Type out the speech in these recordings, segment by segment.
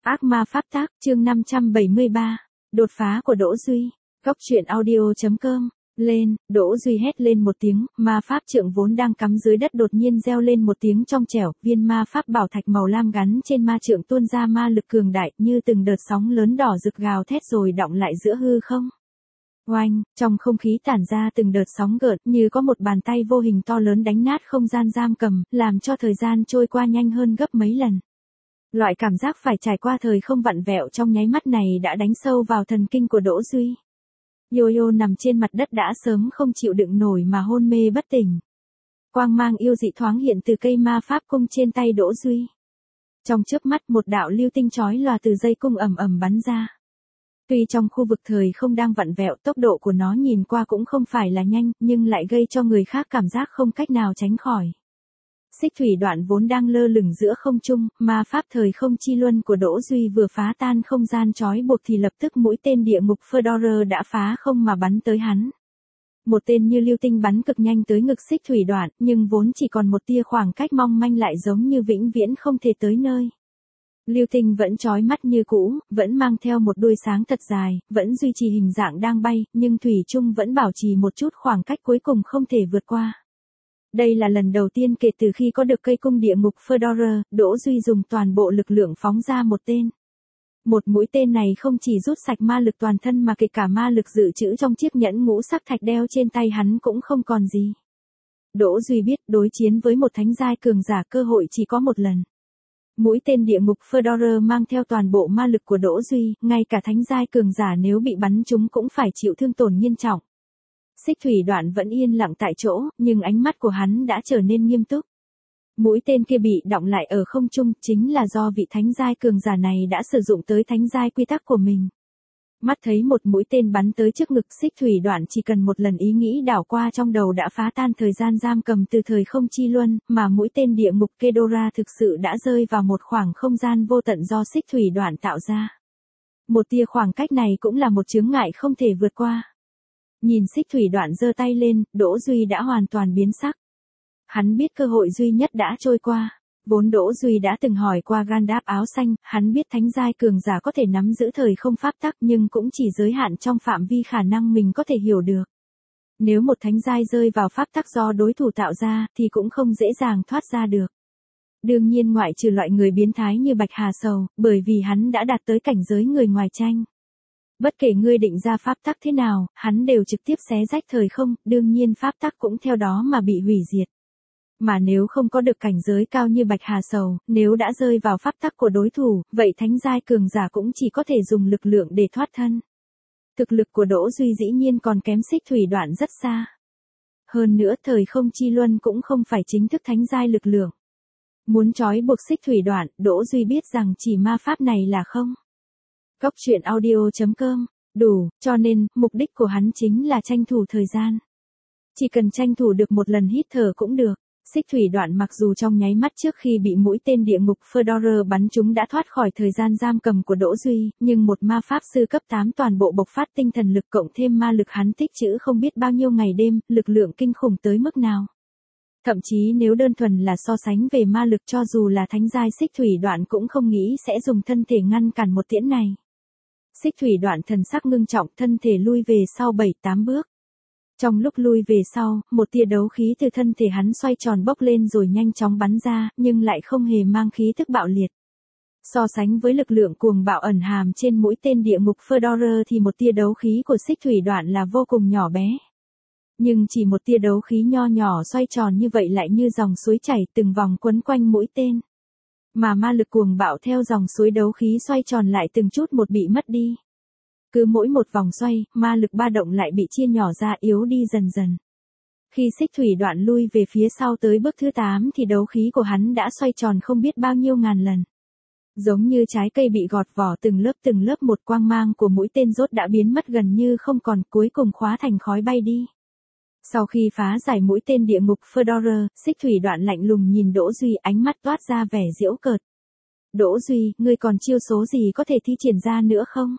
Ác ma pháp tác, chương 573. Đột phá của Đỗ Duy. Góc truyện audio.com. Lên, Đỗ Duy hét lên một tiếng, ma pháp trượng vốn đang cắm dưới đất đột nhiên reo lên một tiếng trong trẻo, viên ma pháp bảo thạch màu lam gắn trên ma trượng tuôn ra ma lực cường đại, như từng đợt sóng lớn đỏ rực gào thét rồi đọng lại giữa hư không. Oanh, trong không khí tản ra từng đợt sóng gợn, như có một bàn tay vô hình to lớn đánh nát không gian giam cầm, làm cho thời gian trôi qua nhanh hơn gấp mấy lần. Loại cảm giác phải trải qua thời không vặn vẹo trong nháy mắt này đã đánh sâu vào thần kinh của Đỗ Duy. Yo-yo nằm trên mặt đất đã sớm không chịu đựng nổi mà hôn mê bất tỉnh. Quang mang yêu dị thoáng hiện từ cây ma pháp cung trên tay Đỗ Duy. Trong chớp mắt một đạo lưu tinh chói lòa từ dây cung ầm ầm bắn ra. Tuy trong khu vực thời không đang vặn vẹo, tốc độ của nó nhìn qua cũng không phải là nhanh, nhưng lại gây cho người khác cảm giác không cách nào tránh khỏi. Xích thủy đoạn vốn đang lơ lửng giữa không trung, ma pháp thời không chi luân của Đỗ Duy vừa phá tan không gian trói buộc thì lập tức mũi tên địa ngục Fedora đã phá không mà bắn tới hắn. Một tên như lưu tinh bắn cực nhanh tới ngực xích thủy đoạn, nhưng vốn chỉ còn một tia khoảng cách mong manh lại giống như vĩnh viễn không thể tới nơi. Lưu tinh vẫn chói mắt như cũ, vẫn mang theo một đuôi sáng thật dài, vẫn duy trì hình dạng đang bay, nhưng thủy chung vẫn bảo trì một chút khoảng cách cuối cùng không thể vượt qua. Đây là lần đầu tiên kể từ khi có được cây cung địa ngục Fedora, Đỗ Duy dùng toàn bộ lực lượng phóng ra một tên. Một mũi tên này không chỉ rút sạch ma lực toàn thân mà kể cả ma lực dự trữ trong chiếc nhẫn ngũ sắc thạch đeo trên tay hắn cũng không còn gì. Đỗ Duy biết đối chiến với một thánh giai cường giả cơ hội chỉ có một lần. Mũi tên địa ngục Fedora mang theo toàn bộ ma lực của Đỗ Duy, ngay cả thánh giai cường giả nếu bị bắn trúng cũng phải chịu thương tổn nghiêm trọng. Xích thủy đoạn vẫn yên lặng tại chỗ, nhưng ánh mắt của hắn đã trở nên nghiêm túc. Mũi tên kia bị đọng lại ở không trung chính là do vị thánh giai cường giả này đã sử dụng tới thánh giai quy tắc của mình. Mắt thấy một mũi tên bắn tới trước ngực xích thủy đoạn chỉ cần một lần ý nghĩ đảo qua trong đầu đã phá tan thời gian giam cầm từ thời không chi luân, mà mũi tên địa ngục Fedora thực sự đã rơi vào một khoảng không gian vô tận do xích thủy đoạn tạo ra. Một tia khoảng cách này cũng là một chướng ngại không thể vượt qua. Nhìn xích thủy đoạn giơ tay lên, Đỗ Duy đã hoàn toàn biến sắc. Hắn biết cơ hội duy nhất đã trôi qua. Vốn Đỗ Duy đã từng hỏi qua Gandalf áo xanh, hắn biết thánh giai cường giả có thể nắm giữ thời không pháp tắc nhưng cũng chỉ giới hạn trong phạm vi khả năng mình có thể hiểu được. Nếu một thánh giai rơi vào pháp tắc do đối thủ tạo ra thì cũng không dễ dàng thoát ra được. Đương nhiên ngoại trừ loại người biến thái như Bạch Hà Sầu, bởi vì hắn đã đạt tới cảnh giới người ngoài tranh. Bất kể ngươi định ra pháp tắc thế nào, hắn đều trực tiếp xé rách thời không, đương nhiên pháp tắc cũng theo đó mà bị hủy diệt. Mà nếu không có được cảnh giới cao như Bạch Hà Sầu, nếu đã rơi vào pháp tắc của đối thủ, vậy thánh giai cường giả cũng chỉ có thể dùng lực lượng để thoát thân. Thực lực của Đỗ Duy dĩ nhiên còn kém xích thủy đoạn rất xa. Hơn nữa thời không chi luân cũng không phải chính thức thánh giai lực lượng. Muốn trói buộc xích thủy đoạn, Đỗ Duy biết rằng chỉ ma pháp này là không. Góc truyện audio.com, đủ, cho nên, mục đích của hắn chính là tranh thủ thời gian. Chỉ cần tranh thủ được một lần hít thở cũng được. Xích thủy đoạn mặc dù trong nháy mắt trước khi bị mũi tên địa ngục Fedora bắn trúng đã thoát khỏi thời gian giam cầm của Đỗ Duy, nhưng một ma pháp sư cấp 8 toàn bộ bộc phát tinh thần lực cộng thêm ma lực hắn tích trữ không biết bao nhiêu ngày đêm, lực lượng kinh khủng tới mức nào. Thậm chí nếu đơn thuần là so sánh về ma lực cho dù là thánh giai xích thủy đoạn cũng không nghĩ sẽ dùng thân thể ngăn cản một tiễn này. Xích thủy đoạn thần sắc ngưng trọng, thân thể lui về sau 7-8 bước. Trong lúc lui về sau, một tia đấu khí từ thân thể hắn xoay tròn bốc lên rồi nhanh chóng bắn ra, nhưng lại không hề mang khí tức bạo liệt. So sánh với lực lượng cuồng bạo ẩn hàm trên mũi tên địa ngục Fedora thì một tia đấu khí của xích thủy đoạn là vô cùng nhỏ bé. Nhưng chỉ một tia đấu khí nho nhỏ xoay tròn như vậy lại như dòng suối chảy từng vòng quấn quanh mũi tên. Mà ma lực cuồng bạo theo dòng suối đấu khí xoay tròn lại từng chút một bị mất đi. Cứ mỗi một vòng xoay, ma lực ba động lại bị chia nhỏ ra yếu đi dần dần. Khi xích thủy đoạn lui về phía sau tới bước thứ 8 thì đấu khí của hắn đã xoay tròn không biết bao nhiêu ngàn lần. Giống như trái cây bị gọt vỏ từng lớp một quang mang của mũi tên rốt đã biến mất gần như không còn cuối cùng khóa thành khói bay đi. Sau khi phá giải mũi tên địa ngục Fedora, xích thủy đoạn lạnh lùng nhìn Đỗ Duy ánh mắt toát ra vẻ giễu cợt. Đỗ Duy, ngươi còn chiêu số gì có thể thi triển ra nữa không?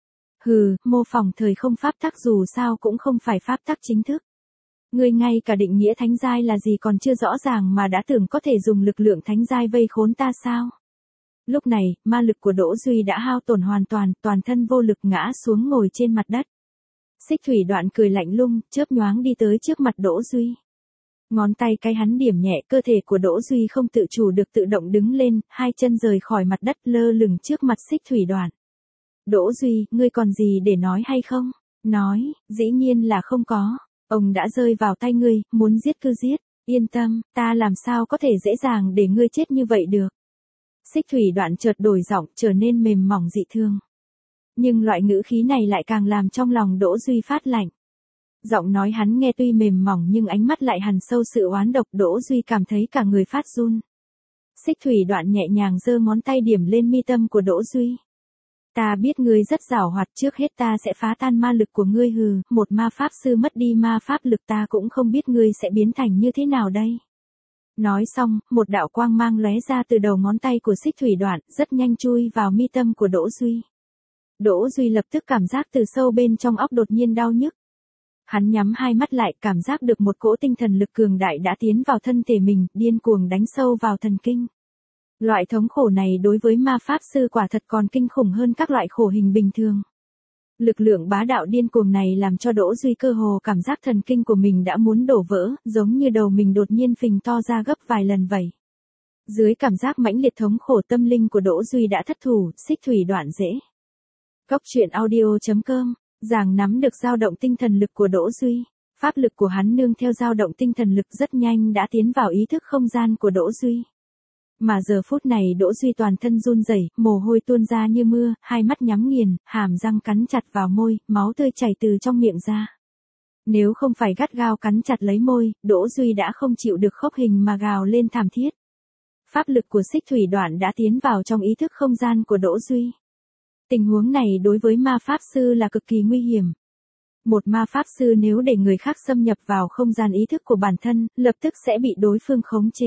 Hừ, mô phỏng thời không pháp tắc dù sao cũng không phải pháp tắc chính thức. Ngươi ngay cả định nghĩa thánh giai là gì còn chưa rõ ràng mà đã tưởng có thể dùng lực lượng thánh giai vây khốn ta sao? Lúc này, ma lực của Đỗ Duy đã hao tổn hoàn toàn, toàn thân vô lực ngã xuống ngồi trên mặt đất. Xích thủy đoạn cười lạnh lùng, chớp nhoáng đi tới trước mặt Đỗ Duy. Ngón tay cái hắn điểm nhẹ, cơ thể của Đỗ Duy không tự chủ được tự động đứng lên, hai chân rời khỏi mặt đất lơ lửng trước mặt xích thủy đoạn. Đỗ Duy, ngươi còn gì để nói hay không? Nói, dĩ nhiên là không có. Ông đã rơi vào tay ngươi, muốn giết cứ giết. Yên tâm, ta làm sao có thể dễ dàng để ngươi chết như vậy được. Xích thủy đoạn chợt đổi giọng, trở nên mềm mỏng dị thương. Nhưng loại ngữ khí này lại càng làm trong lòng Đỗ Duy phát lạnh. Giọng nói hắn nghe tuy mềm mỏng nhưng ánh mắt lại hằn sâu sự oán độc. Đỗ Duy cảm thấy cả người phát run. Xích thủy đoạn nhẹ nhàng giơ ngón tay điểm lên mi tâm của Đỗ Duy. Ta biết ngươi rất giàu hoạt, trước hết ta sẽ phá tan ma lực của ngươi. Hừ, một ma pháp sư mất đi ma pháp lực ta cũng không biết ngươi sẽ biến thành như thế nào đây. Nói xong, một đạo quang mang lóe ra từ đầu ngón tay của xích thủy đoạn, rất nhanh chui vào mi tâm của Đỗ Duy. Đỗ Duy lập tức cảm giác từ sâu bên trong óc đột nhiên đau nhức. Hắn nhắm hai mắt lại, cảm giác được một cỗ tinh thần lực cường đại đã tiến vào thân thể mình, điên cuồng đánh sâu vào thần kinh. Loại thống khổ này đối với ma pháp sư quả thật còn kinh khủng hơn các loại khổ hình bình thường. Lực lượng bá đạo điên cuồng này làm cho Đỗ Duy cơ hồ cảm giác thần kinh của mình đã muốn đổ vỡ, giống như đầu mình đột nhiên phình to ra gấp vài lần vậy. Dưới cảm giác mãnh liệt thống khổ, tâm linh của Đỗ Duy đã thất thủ, xích thủy đoạn dễ. Cốc truyện audio.com, Giàng nắm được dao động tinh thần lực của Đỗ Duy. Pháp lực của hắn nương theo dao động tinh thần lực rất nhanh đã tiến vào ý thức không gian của Đỗ Duy. Mà giờ phút này Đỗ Duy toàn thân run rẩy, mồ hôi tuôn ra như mưa, hai mắt nhắm nghiền, hàm răng cắn chặt vào môi, máu tươi chảy từ trong miệng ra. Nếu không phải gắt gao cắn chặt lấy môi, Đỗ Duy đã không chịu được khốc hình mà gào lên thảm thiết. Pháp lực của xích thủy đoạn đã tiến vào trong ý thức không gian của Đỗ Duy. Tình huống này đối với ma pháp sư là cực kỳ nguy hiểm. Một ma pháp sư nếu để người khác xâm nhập vào không gian ý thức của bản thân, lập tức sẽ bị đối phương khống chế.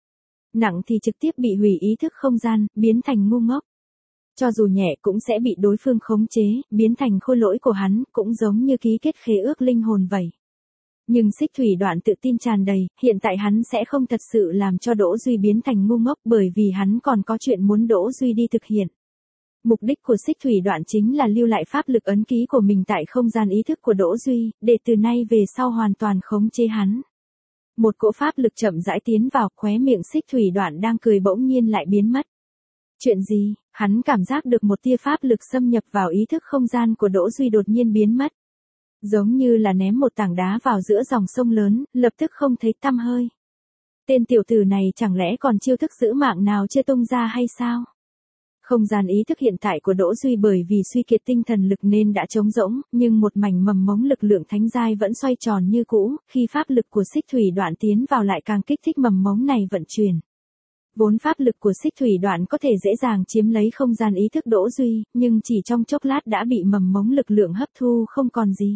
Nặng thì trực tiếp bị hủy ý thức không gian, biến thành ngu ngốc. Cho dù nhẹ cũng sẽ bị đối phương khống chế, biến thành khôi lỗi của hắn, cũng giống như ký kết khế ước linh hồn vậy. Nhưng xích thủy đoạn tự tin tràn đầy, hiện tại hắn sẽ không thật sự làm cho Đỗ Duy biến thành ngu ngốc bởi vì hắn còn có chuyện muốn Đỗ Duy đi thực hiện. Mục đích của xích thủy đoạn chính là lưu lại pháp lực ấn ký của mình tại không gian ý thức của Đỗ Duy, để từ nay về sau hoàn toàn khống chế hắn. Một cỗ pháp lực chậm rãi tiến vào, khóe miệng xích thủy đoạn đang cười bỗng nhiên lại biến mất. Chuyện gì? Hắn cảm giác được một tia pháp lực xâm nhập vào ý thức không gian của Đỗ Duy đột nhiên biến mất. Giống như là ném một tảng đá vào giữa dòng sông lớn, lập tức không thấy tăm hơi. Tên tiểu tử này chẳng lẽ còn chiêu thức giữ mạng nào chưa tung ra hay sao? Không gian ý thức hiện tại của Đỗ Duy bởi vì suy kiệt tinh thần lực nên đã trống rỗng, nhưng một mảnh mầm mống lực lượng thánh giai vẫn xoay tròn như cũ, khi pháp lực của xích thủy đoạn tiến vào lại càng kích thích mầm mống này vận chuyển. Vốn pháp lực của xích thủy đoạn có thể dễ dàng chiếm lấy không gian ý thức Đỗ Duy, nhưng chỉ trong chốc lát đã bị mầm mống lực lượng hấp thu không còn gì.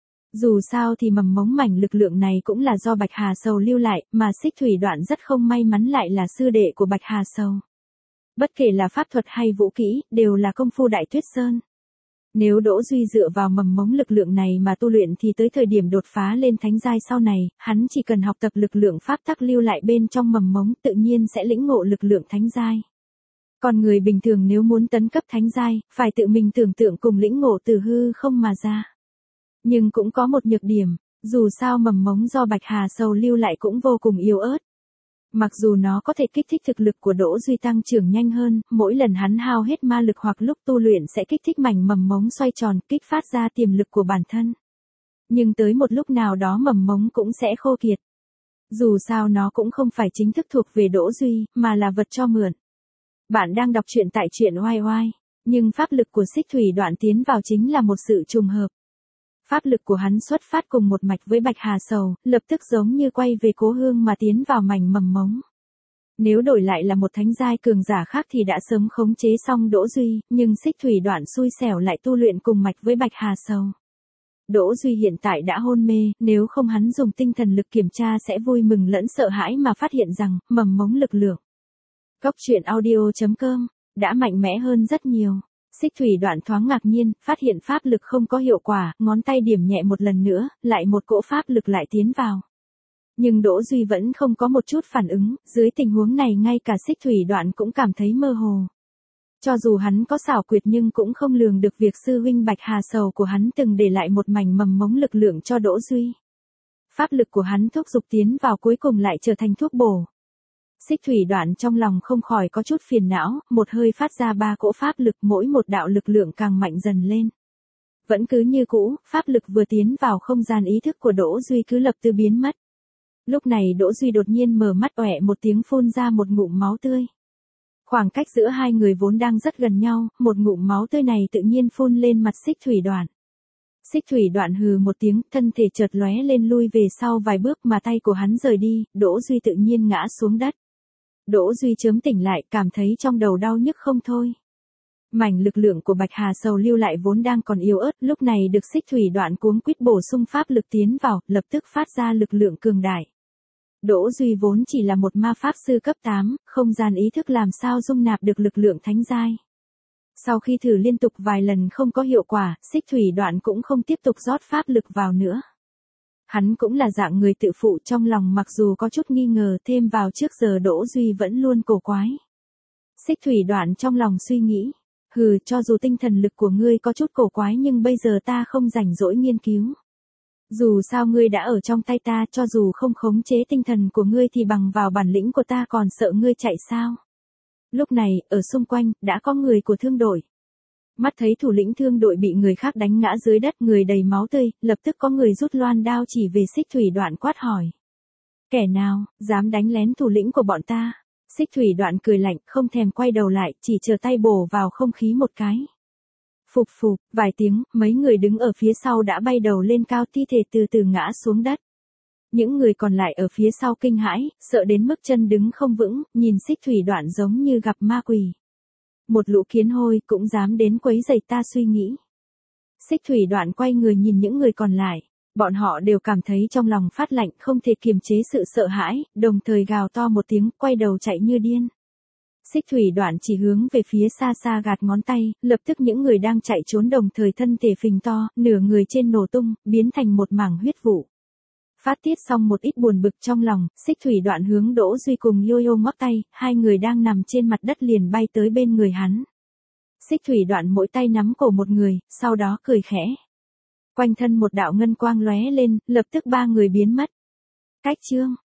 Dù sao thì mầm mống mảnh lực lượng này cũng là do Bạch Hà Sầu lưu lại, mà xích thủy đoạn rất không may mắn lại là sư đệ của Bạch Hà Sầu. Bất kể là pháp thuật hay vũ kỹ, đều là công phu Đại Tuyết Sơn. Nếu Đỗ Duy dựa vào mầm mống lực lượng này mà tu luyện thì tới thời điểm đột phá lên thánh giai sau này, hắn chỉ cần học tập lực lượng pháp tắc lưu lại bên trong mầm mống tự nhiên sẽ lĩnh ngộ lực lượng thánh giai. Còn người bình thường nếu muốn tấn cấp thánh giai, phải tự mình tưởng tượng cùng lĩnh ngộ từ hư không mà ra. Nhưng cũng có một nhược điểm, dù sao mầm mống do Bạch Hà Sầu lưu lại cũng vô cùng yếu ớt. Mặc dù nó có thể kích thích thực lực của Đỗ Duy tăng trưởng nhanh hơn, mỗi lần hắn hao hết ma lực hoặc lúc tu luyện sẽ kích thích mảnh mầm mống xoay tròn, kích phát ra tiềm lực của bản thân. Nhưng tới một lúc nào đó mầm mống cũng sẽ khô kiệt. Dù sao nó cũng không phải chính thức thuộc về Đỗ Duy, mà là vật cho mượn. Bạn đang đọc truyện tại truyện oai oai, nhưng pháp lực của xích thủy đoạn tiến vào chính là một sự trùng hợp. Pháp lực của hắn xuất phát cùng một mạch với Bạch Hà Sầu, lập tức giống như quay về cố hương mà tiến vào mảnh mầm mống. Nếu đổi lại là một thánh giai cường giả khác thì đã sớm khống chế xong Đỗ Duy, nhưng xích thủy đoạn xui xẻo lại tu luyện cùng mạch với Bạch Hà Sầu. Đỗ Duy hiện tại đã hôn mê, nếu không hắn dùng tinh thần lực kiểm tra sẽ vui mừng lẫn sợ hãi mà phát hiện rằng, mầm mống lực lượng. Cốc truyện audio.com, đã mạnh mẽ hơn rất nhiều. Xích thủy đoạn thoáng ngạc nhiên, phát hiện pháp lực không có hiệu quả, ngón tay điểm nhẹ một lần nữa, lại một cỗ pháp lực lại tiến vào. Nhưng Đỗ Duy vẫn không có một chút phản ứng, dưới tình huống này ngay cả xích thủy đoạn cũng cảm thấy mơ hồ. Cho dù hắn có xảo quyệt nhưng cũng không lường được việc sư huynh Bạch Hà Sầu của hắn từng để lại một mảnh mầm mống lực lượng cho Đỗ Duy. Pháp lực của hắn thúc giục tiến vào cuối cùng lại trở thành thuốc bổ. Xích Thủy Đoạn trong lòng không khỏi có chút phiền não, một hơi phát ra 3 cỗ pháp lực, mỗi một đạo lực lượng càng mạnh dần lên. Vẫn cứ như cũ, pháp lực vừa tiến vào không gian ý thức của Đỗ Duy cứ lập tức biến mất. Lúc này Đỗ Duy đột nhiên mở mắt oẹ một tiếng phun ra một ngụm máu tươi. Khoảng cách giữa hai người vốn đang rất gần nhau, một ngụm máu tươi này tự nhiên phun lên mặt Xích Thủy Đoạn. Xích Thủy Đoạn hừ một tiếng, thân thể chợt lóe lên lui về sau vài bước mà tay của hắn rời đi, Đỗ Duy tự nhiên ngã xuống đất. Đỗ Duy chớm tỉnh lại, cảm thấy trong đầu đau nhức không thôi. Mảnh lực lượng của Bạch Hà Sầu lưu lại vốn đang còn yếu ớt, lúc này được Xích Thủy Đoạn cuống quýt bổ sung pháp lực tiến vào, lập tức phát ra lực lượng cường đại. Đỗ Duy vốn chỉ là một ma pháp sư cấp 8, không gian ý thức làm sao dung nạp được lực lượng thánh giai. Sau khi thử liên tục vài lần không có hiệu quả, Xích Thủy Đoạn cũng không tiếp tục rót pháp lực vào nữa. Hắn cũng là dạng người tự phụ, trong lòng mặc dù có chút nghi ngờ, thêm vào trước giờ Đỗ Duy vẫn luôn cổ quái. Xích Thủy Đoạn trong lòng suy nghĩ, hừ, cho dù tinh thần lực của ngươi có chút cổ quái nhưng bây giờ ta không rảnh rỗi nghiên cứu. Dù sao ngươi đã ở trong tay ta, cho dù không khống chế tinh thần của ngươi thì bằng vào bản lĩnh của ta còn sợ ngươi chạy sao. Lúc này, ở xung quanh, đã có người của thương đội. Mắt thấy thủ lĩnh thương đội bị người khác đánh ngã dưới đất, người đầy máu tươi, lập tức có người rút loan đao chỉ về Xích Thủy Đoạn quát hỏi. Kẻ nào, dám đánh lén thủ lĩnh của bọn ta? Xích Thủy Đoạn cười lạnh, không thèm quay đầu lại, chỉ chờ tay bổ vào không khí một cái. Phụp phụp, vài tiếng, mấy người đứng ở phía sau đã bay đầu lên cao, thi thể từ từ ngã xuống đất. Những người còn lại ở phía sau kinh hãi, sợ đến mức chân đứng không vững, nhìn Xích Thủy Đoạn giống như gặp ma quỷ. Một lũ kiến hôi cũng dám đến quấy rầy ta suy nghĩ. Xích Thủy Đoạn quay người nhìn những người còn lại, bọn họ đều cảm thấy trong lòng phát lạnh, không thể kiềm chế sự sợ hãi, đồng thời gào to một tiếng, quay đầu chạy như điên. Xích Thủy Đoạn chỉ hướng về phía xa xa gạt ngón tay, lập tức những người đang chạy trốn đồng thời thân thể phình to, nửa người trên nổ tung, biến thành một mảng huyết vụ. Phát tiết xong một ít buồn bực trong lòng, Xích Thủy Đoạn hướng Đỗ Duy cùng Yo-yo ngoắc tay, hai người đang nằm trên mặt đất liền bay tới bên người hắn. Xích Thủy Đoạn mỗi tay nắm cổ một người, sau đó cười khẽ. Quanh thân một đạo ngân quang lóe lên, lập tức ba người biến mất. Cách chương